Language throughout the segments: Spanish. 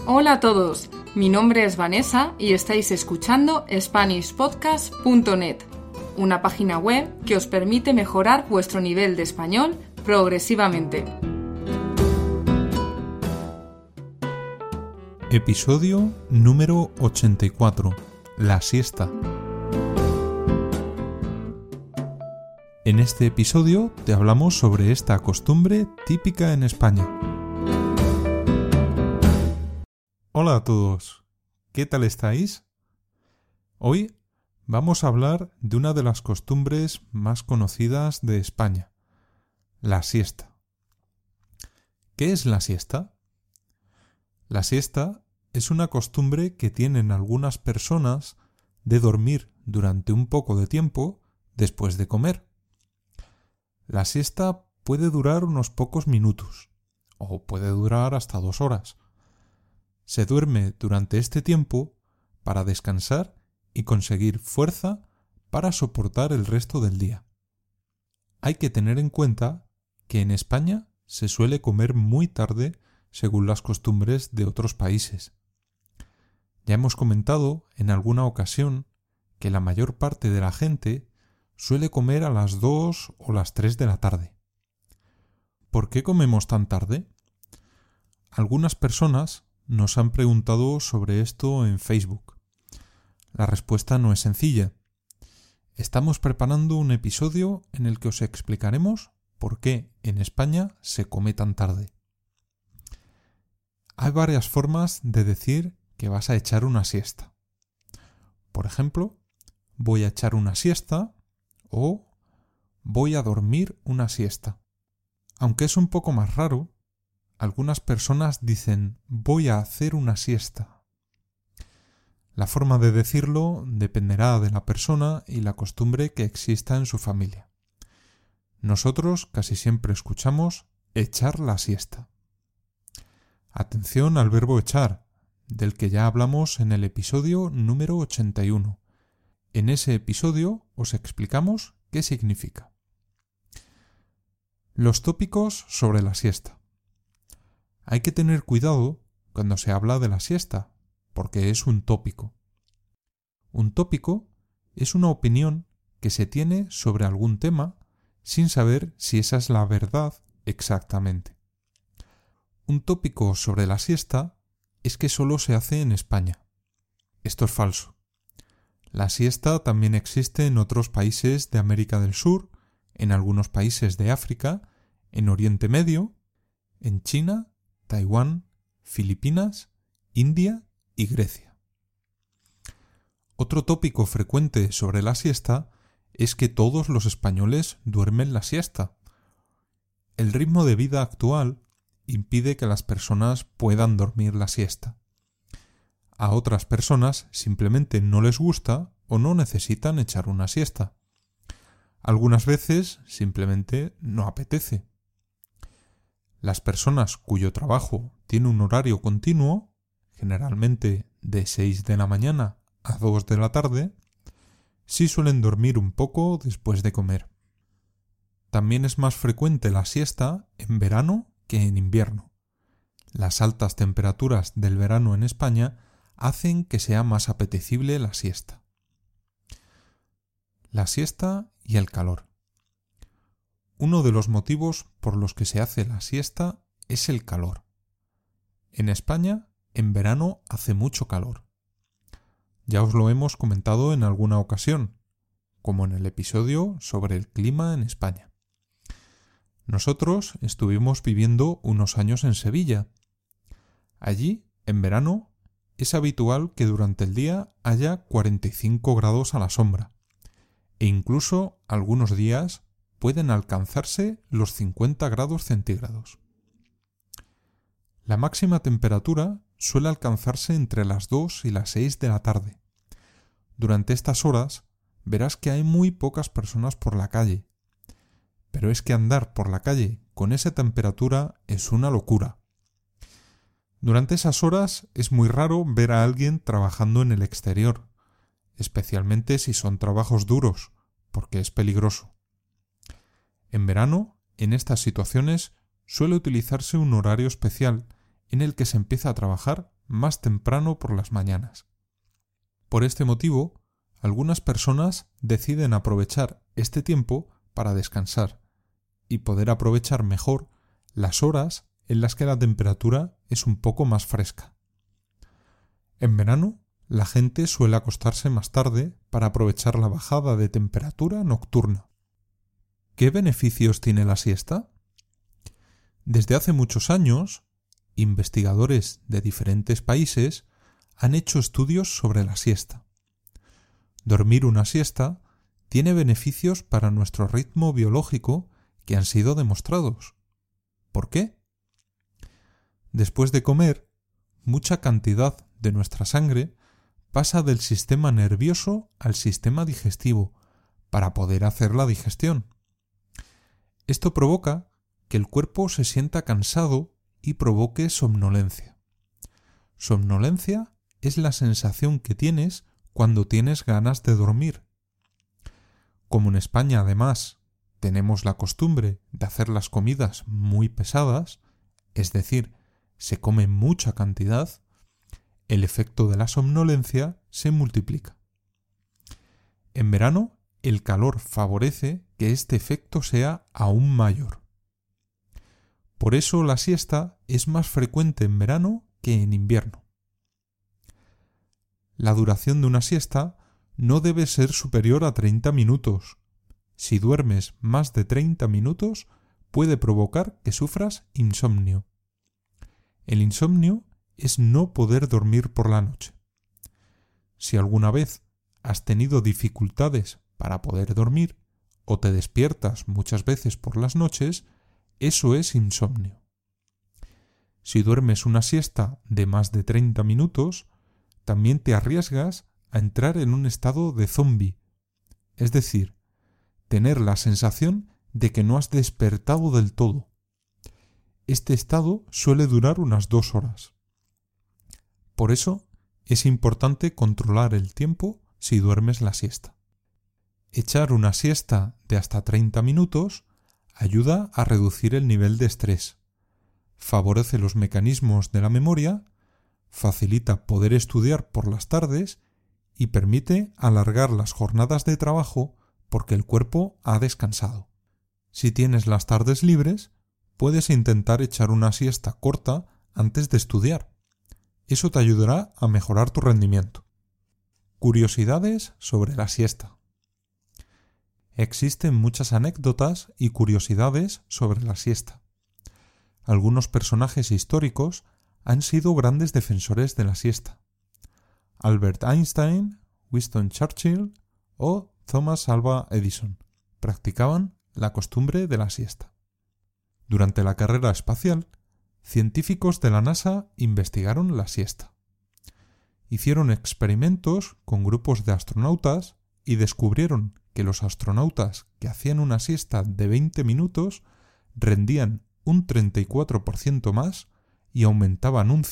Hola a todos, mi nombre es Vanessa y estáis escuchando SpanishPodcast.net, una página web que os permite mejorar vuestro nivel de español progresivamente. Episodio número 84. La siesta. En este episodio te hablamos sobre esta costumbre típica en España. Hola a todos, ¿qué tal estáis? Hoy vamos a hablar de una de las costumbres más conocidas de España, la siesta. ¿Qué es la siesta? La siesta es una costumbre que tienen algunas personas de dormir durante un poco de tiempo después de comer. La siesta puede durar unos pocos minutos o puede durar hasta 2 horas. Se duerme durante este tiempo para descansar y conseguir fuerza para soportar el resto del día. Hay que tener en cuenta que en España se suele comer muy tarde según las costumbres de otros países. Ya hemos comentado en alguna ocasión que la mayor parte de la gente suele comer a las 2 o las 3 de la tarde. ¿Por qué comemos tan tarde? Algunas personas nos han preguntado sobre esto en Facebook. La respuesta no es sencilla. Estamos preparando un episodio en el que os explicaremos por qué en España se come tan tarde. Hay varias formas de decir que vas a echar una siesta. Por ejemplo, voy a echar una siesta o voy a dormir una siesta. Aunque es un poco más raro, algunas personas dicen voy a hacer una siesta. La forma de decirlo dependerá de la persona y la costumbre que exista en su familia. Nosotros casi siempre escuchamos echar la siesta. Atención al verbo echar, del que ya hablamos en el episodio número 81. En ese episodio os explicamos qué significa. Los tópicos sobre la siesta. Hay que tener cuidado cuando se habla de la siesta, porque es un tópico. Un tópico es una opinión que se tiene sobre algún tema sin saber si esa es la verdad exactamente. Un tópico sobre la siesta es que solo se hace en España. Esto es falso. La siesta también existe en otros países de América del Sur, en algunos países de África, en Oriente Medio, en China, Taiwán, Filipinas, India y Grecia. Otro tópico frecuente sobre la siesta es que todos los españoles duermen la siesta. El ritmo de vida actual impide que las personas puedan dormir la siesta. A otras personas simplemente no les gusta o no necesitan echar una siesta. Algunas veces simplemente no apetece. Las personas cuyo trabajo tiene un horario continuo, generalmente de 6 de la mañana a 2 de la tarde, sí suelen dormir un poco después de comer. También es más frecuente la siesta en verano que en invierno. Las altas temperaturas del verano en España hacen que sea más apetecible la siesta. La siesta y el calor. Uno de los motivos por los que se hace la siesta es el calor. En España, en verano hace mucho calor. Ya os lo hemos comentado en alguna ocasión, como en el episodio sobre el clima en España. Nosotros estuvimos viviendo unos años en Sevilla. Allí, en verano, es habitual que durante el día haya 45 grados a la sombra, e incluso algunos días pueden alcanzarse los 50 grados centígrados. La máxima temperatura suele alcanzarse entre las 2 y las 6 de la tarde. Durante estas horas verás que hay muy pocas personas por la calle, pero es que andar por la calle con esa temperatura es una locura. Durante esas horas es muy raro ver a alguien trabajando en el exterior, especialmente si son trabajos duros, porque es peligroso. En verano, en estas situaciones, suele utilizarse un horario especial en el que se empieza a trabajar más temprano por las mañanas. Por este motivo, algunas personas deciden aprovechar este tiempo para descansar y poder aprovechar mejor las horas en las que la temperatura es un poco más fresca. En verano, la gente suele acostarse más tarde para aprovechar la bajada de temperatura nocturna. ¿Qué beneficios tiene la siesta? Desde hace muchos años, investigadores de diferentes países han hecho estudios sobre la siesta. Dormir una siesta tiene beneficios para nuestro ritmo biológico que han sido demostrados. ¿Por qué? Después de comer, mucha cantidad de nuestra sangre pasa del sistema nervioso al sistema digestivo para poder hacer la digestión. Esto provoca que el cuerpo se sienta cansado y provoque somnolencia. Somnolencia es la sensación que tienes cuando tienes ganas de dormir. Como en España, además, tenemos la costumbre de hacer las comidas muy pesadas, es decir, se come mucha cantidad, el efecto de la somnolencia se multiplica. En verano, el calor favorece que este efecto sea aún mayor. Por eso la siesta es más frecuente en verano que en invierno. La duración de una siesta no debe ser superior a 30 minutos. Si duermes más de 30 minutos, puede provocar que sufras insomnio. El insomnio es no poder dormir por la noche. Si alguna vez has tenido dificultades para poder dormir o te despiertas muchas veces por las noches, eso es insomnio. Si duermes una siesta de más de 30 minutos, también te arriesgas a entrar en un estado de zombie, es decir, tener la sensación de que no has despertado del todo. Este estado suele durar unas 2 horas. Por eso es importante controlar el tiempo si duermes la siesta. Echar una siesta de hasta 30 minutos ayuda a reducir el nivel de estrés, favorece los mecanismos de la memoria, facilita poder estudiar por las tardes y permite alargar las jornadas de trabajo porque el cuerpo ha descansado. Si tienes las tardes libres, puedes intentar echar una siesta corta antes de estudiar. Eso te ayudará a mejorar tu rendimiento. Curiosidades sobre la siesta. Existen muchas anécdotas y curiosidades sobre la siesta. Algunos personajes históricos han sido grandes defensores de la siesta. Albert Einstein, Winston Churchill o Thomas Alva Edison practicaban la costumbre de la siesta. Durante la carrera espacial, científicos de la NASA investigaron la siesta. Hicieron experimentos con grupos de astronautas y descubrieron que los astronautas que hacían una siesta de 20 minutos rendían un 34% más y aumentaban un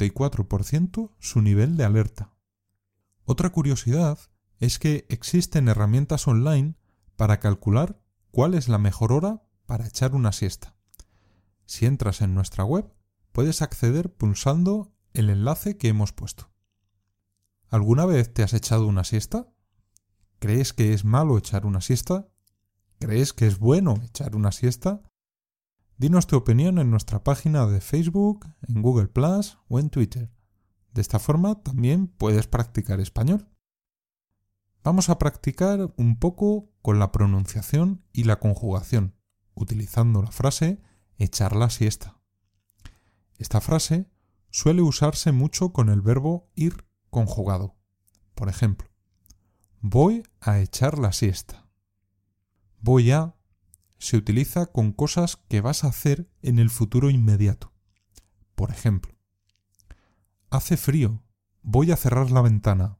54% su nivel de alerta. Otra curiosidad es que existen herramientas online para calcular cuál es la mejor hora para echar una siesta. Si entras en nuestra web, puedes acceder pulsando el enlace que hemos puesto. ¿Alguna vez te has echado una siesta? ¿Crees que es malo echar una siesta? ¿Crees que es bueno echar una siesta? Dinos tu opinión en nuestra página de Facebook, en Google Plus o en Twitter. De esta forma también puedes practicar español. Vamos a practicar un poco con la pronunciación y la conjugación, utilizando la frase echar la siesta. Esta frase suele usarse mucho con el verbo ir conjugado. Por ejemplo, voy a echar la siesta. Voy a se utiliza con cosas que vas a hacer en el futuro inmediato. Por ejemplo, hace frío, voy a cerrar la ventana.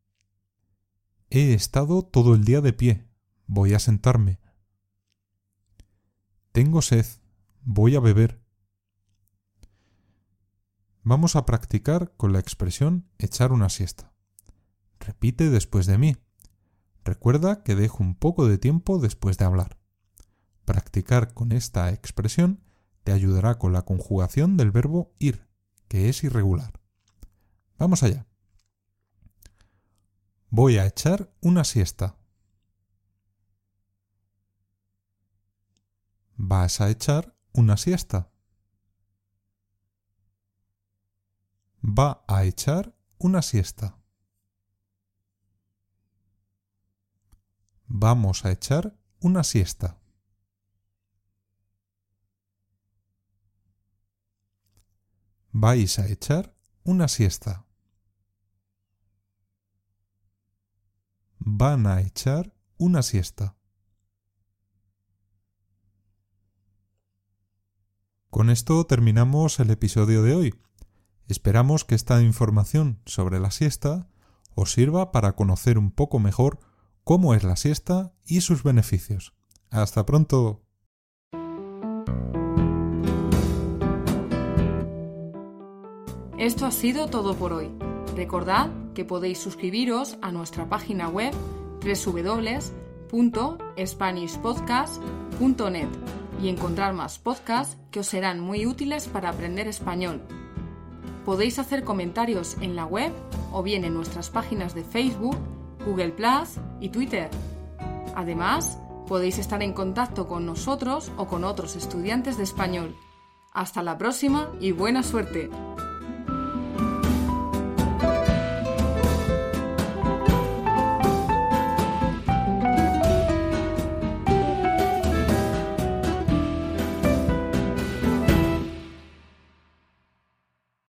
He estado todo el día de pie, voy a sentarme. Tengo sed, voy a beber. Vamos a practicar con la expresión echar una siesta. Repite después de mí. Recuerda que dejo un poco de tiempo después de hablar. Practicar con esta expresión te ayudará con la conjugación del verbo ir, que es irregular. Vamos allá. Voy a echar una siesta. ¿Vas a echar una siesta? Va a echar una siesta. Vamos a echar una siesta. Vais a echar una siesta. Van a echar una siesta. Con esto terminamos el episodio de hoy. Esperamos que esta información sobre la siesta os sirva para conocer un poco mejor cómo es la siesta y sus beneficios. ¡Hasta pronto! Esto ha sido todo por hoy. Recordad que podéis suscribiros a nuestra página web www.spanishpodcast.net y encontrar más podcasts que os serán muy útiles para aprender español. Podéis hacer comentarios en la web o bien en nuestras páginas de Facebook, Google+ y Twitter. Además, podéis estar en contacto con nosotros o con otros estudiantes de español. Hasta la próxima y buena suerte.